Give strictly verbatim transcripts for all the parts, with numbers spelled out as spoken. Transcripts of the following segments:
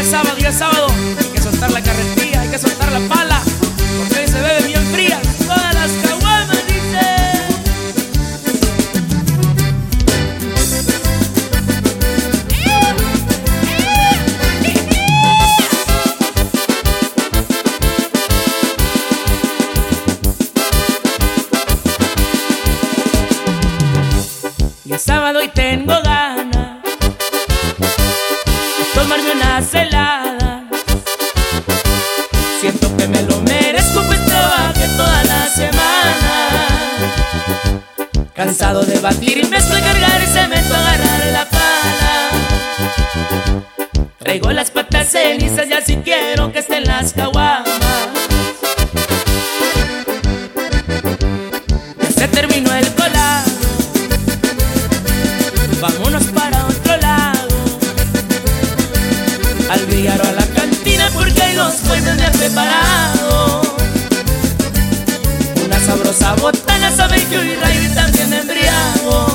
es sábado, ya es sábado. Hay que soltar la carretilla, hay que soltar la pala, porque hoy se bebe bien fría. Todas las caguamas, dice. Y es sábado y tengo ganas de tomarme unas heladas. Siento que me lo merezco, pues trabajé toda la semana. Cansado de batir y mezcla, cargar y cemento, agarrar la pala. Traigo las patas cenizas y así quiero que estén las caguamas. Ya se terminó el colado, vámonos para otro lado, al billar o a la cantina, porque hay dos fuentes de preparado. Una sabrosa botana, sabe que hoy rayo y también me embriago.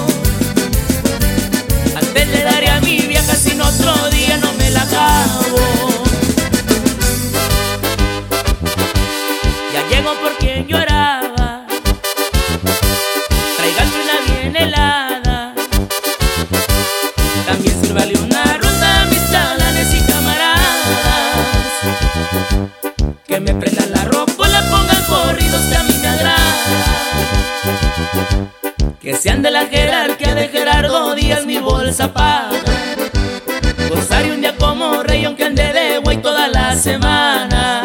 Antes le daré a mi vieja, sin otro día no me la acabo. Ya llego por quien lloraba, tráigame una bien helada. También sírvale una ruta a mis chalanes y camaradas, que me prendan la ropa, la pongan corridos que a mí me agrada. Que sean de la jerarquía de Gerardo Díaz, mi bolsa paga. Gozaré un día como rey, aunque ande de güey toda la semana.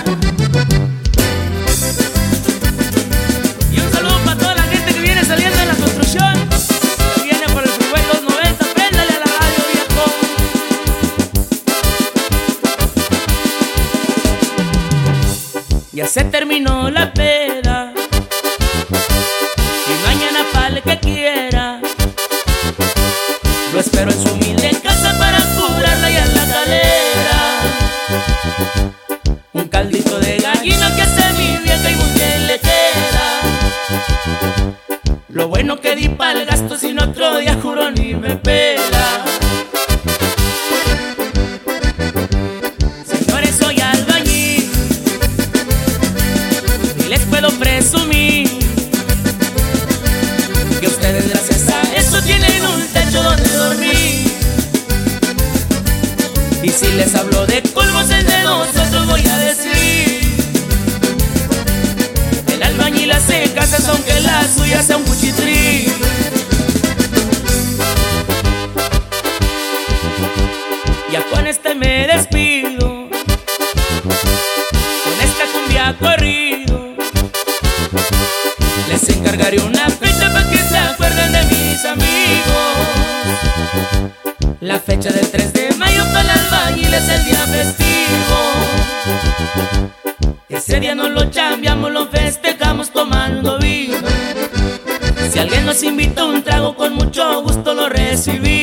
Y un saludo para toda la gente que viene saliendo de la construcción, que viene por el freeway dos noventa. Préndale a la radio, viejo. Ya se terminó la peda y mañana pa'l que quiera lo espero en su humilde casa para curarla y en la calera. Un caldito de gallina que hace mi vieja y muy bien le queda. Lo bueno que di pa'l gasto, sin otro día juro ni me pela. Señores, soy albañil y les puedo presumir que ustedes gracias a eso tienen un techo donde dormir. Y si les hablo de colmos el de nosotros voy a decir: el albañil hace casas aunque la suya sea un cuchitril. Ya con este me despido, con esta cumbia corrido. Les encargaré una fecha para que se acuerden de mis amigos. La fecha del tres de mayo para el albañil es el día festivo. Ese día no lo chambeamos, lo festejamos tomando vino. Si alguien nos invita a un trago, con mucho gusto lo recibimos.